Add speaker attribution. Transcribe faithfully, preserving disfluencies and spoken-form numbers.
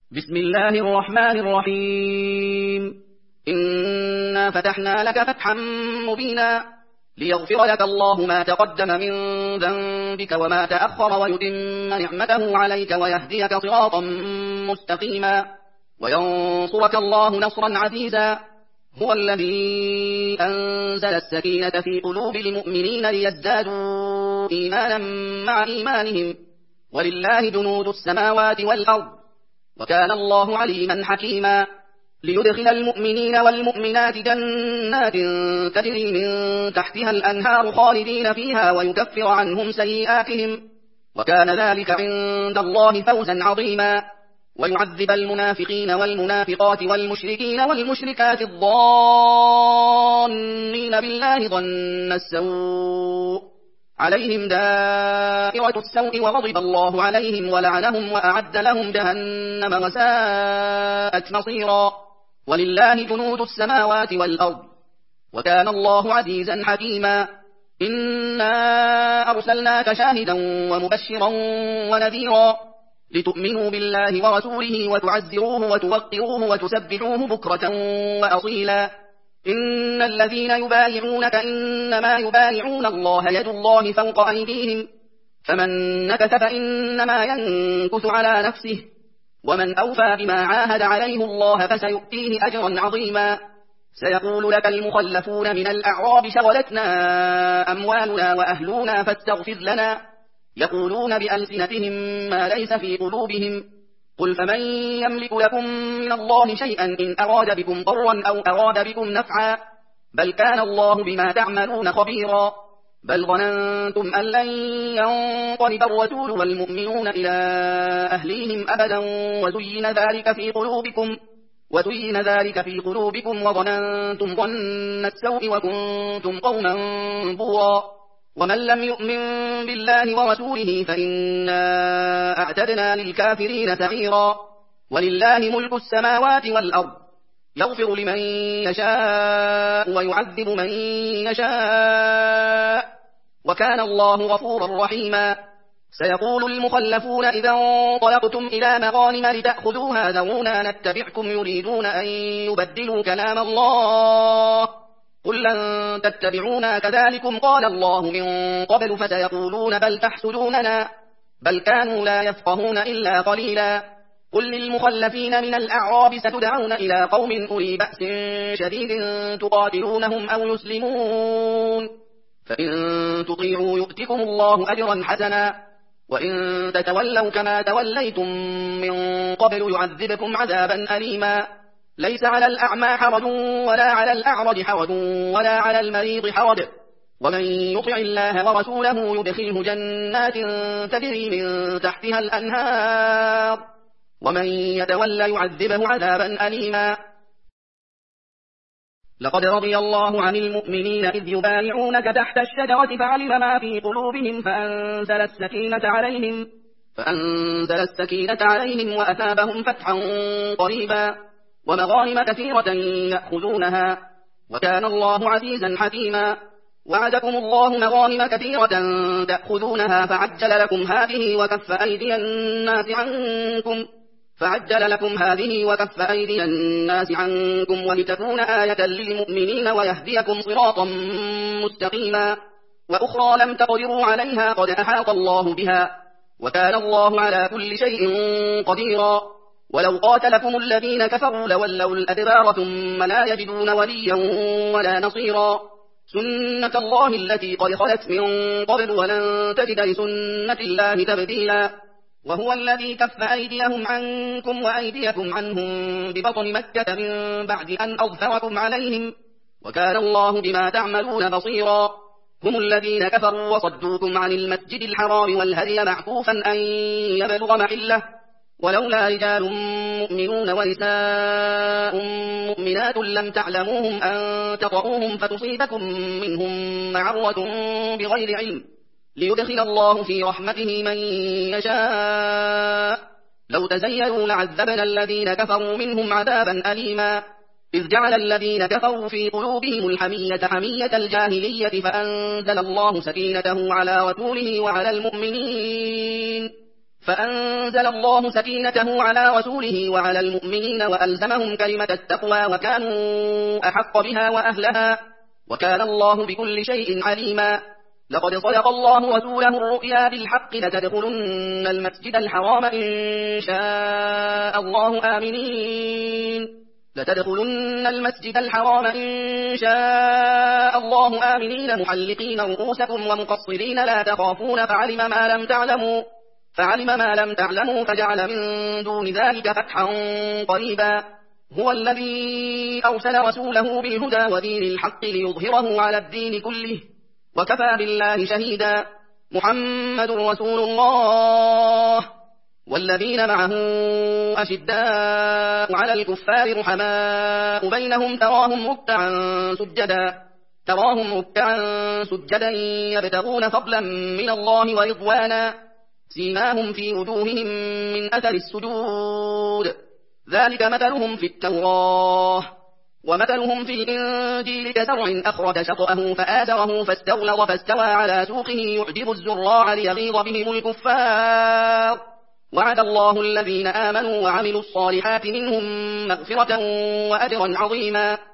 Speaker 1: بسم الله الرحمن الرحيم. إنا فتحنا لك فتحا مبينا ليغفر لك الله ما تقدم من ذنبك وما تأخر ويتم نعمته عليك ويهديك صراطا مستقيما وينصرك الله نصرا عزيزا. هو الذي أنزل السكينة في قلوب المؤمنين ليزدادوا إيمانا مع إيمانهم ولله جنود السماوات والأرض وكان الله عليما حكيما. ليدخل المؤمنين والمؤمنات جنات تجري من تحتها الأنهار خالدين فيها ويكفر عنهم سيئاتهم وكان ذلك عند الله فوزا عظيما. ويعذب المنافقين والمنافقات والمشركين والمشركات الظانين بالله ظن السوء عليهم دائرة السوء وغضب الله عليهم ولعنهم وأعد لهم جهنم وساءت مصيرا. ولله جنود السماوات والأرض وكان الله عزيزا حكيما. إنا أرسلناك شاهدا ومبشرا ونذيرا لتؤمنوا بالله ورسوله وتعزروه وتوقروه وتسبحوه بكرة وأصيلا. إن الذين يبايعونك إنما يبايعون الله يد الله فوق أيديهم فمن نكث فإنما ينكث على نفسه ومن أوفى بما عاهد عليه الله فسيؤتيه أجرا عظيما. سيقول لك المخلفون من الأعراب شغلتنا أموالنا وأهلنا فاستغفر لنا يقولون بألسنتهم ما ليس في قلوبهم قل فمن يملك لكم من الله شيئا إن أراد بكم ضرا أو أراد بكم نفعا بل كان الله بما تعملون خبيرا. بل ظننتم أن لن ينقلب الرسول والمؤمنون إلى أهليهم أبدا وزين ذلك في قلوبكم وزين ذلك في قلوبكم وظننتم ظن السوء وكنتم قوما بورا. ومن لم يؤمن بالله ورسوله فإنا أعتدنا للكافرين سعيرا. ولله ملك السماوات والأرض يغفر لمن يشاء ويعذب من يشاء وكان الله غفورا رحيما. سيقول المخلفون إذا انطلقتم إلى مغانم لتأخذوها ذرونا نتبعكم يريدون أن يبدلوا كلام الله قل لن تتبعونا كذلكم قال الله من قبل فسيقولون بل تحسدوننا بل كانوا لا يفقهون إلا قليلا. قل للمخلفين من الأعراب ستدعون إلى قوم أولي بأس شديد تقاتلونهم أو يسلمون فإن تطيعوا يؤتكم الله أجرا حسنا وإن تتولوا كما توليتم من قبل يعذبكم عذابا أليما. ليس على الأعمى حرج ولا على الأعرج حرج ولا على المريض حرج ومن يطع الله ورسوله يدخله جنات تجري من تحتها الأنهار ومن يتولى يعذبه عذابا أليما. لقد رضي الله عن المؤمنين إذ يبايعونك تحت الشجرة فعلم ما في قلوبهم فأنزل السكينة عليهم فأنزل السكينة عليهم وأثابهم فتحا قريبا ومغانم كثيرة يأخذونها وكان الله عزيزا حكيما. وعدكم الله مغانم كثيرة تأخذونها فعجل لكم هذه وكف أيدي الناس عنكم فعجل لكم هذه وكف أيدي الناس عنكم ولتكون آية للمؤمنين ويهديكم صراطا مستقيما. وأخرى لم تقدروا عليها قد أحاط الله بها وكان الله على كل شيء قديرا. ولو قاتلكم الذين كفروا لولوا الأدبار ثم لا يجدون وليا ولا نصيرا. سنة الله التي قد خلت من قبل ولن تجد لسنة الله تبديلا. وهو الذي كف أيديهم عنكم وأيديكم عنهم ببطن مكة من بعد أن أظفركم عليهم وكان الله بما تعملون بصيرا. هم الذين كفروا وصدوكم عن المسجد الحرام والهدي معكوفا أن يبلغ محله ولولا رجال مؤمنون ونساء مؤمنات لم تعلموهم أن تطؤوهم فتصيبكم منهم معرة بغير علم ليدخل الله في رحمته من يشاء. لو تزيلوا لعذبنا الذين كفروا منهم عذابا أليما. إذ جعل الذين كفروا في قلوبهم الحمية حمية الجاهلية فأنزل الله سكينته على رسوله وعلى المؤمنين فأنزل الله سكينته على رسوله وعلى المؤمنين وألزمهم كلمة التقوى وكانوا أحق بها وأهلها وكان الله بكل شيء عليما. لقد صدق الله رسوله الرؤيا بالحق لتدخلن المسجد الحرام إن شاء الله آمنين لتدخلن المسجد الحرام إن شاء الله آمنين محلقين رؤوسكم ومقصرين لا تخافون فعلم ما لم تعلموا فعلم ما لم تعلموا فجعل من دون ذلك فتحا قريبا. هو الذي أرسل رسوله بالهدى ودين الحق ليظهره على الدين كله وكفى بالله شهيدا. محمد رسول الله والذين معه أشداء على الكفار رحماء بينهم تراهم ركعا سجدا تراهم ركعا سجدا يبتغون فضلا من الله ورضوانا سيماهم في وجوههم من أثر السجود ذلك مثلهم في التوراة ومثلهم في الإنجيل كزرع أخرج شطأه فآزره فاستغلظ فاستوى على سوقه يعجب الزراع ليغيظ بهم الكفار. وعد الله الذين آمنوا وعملوا الصالحات منهم مغفرة وأجرا عظيما.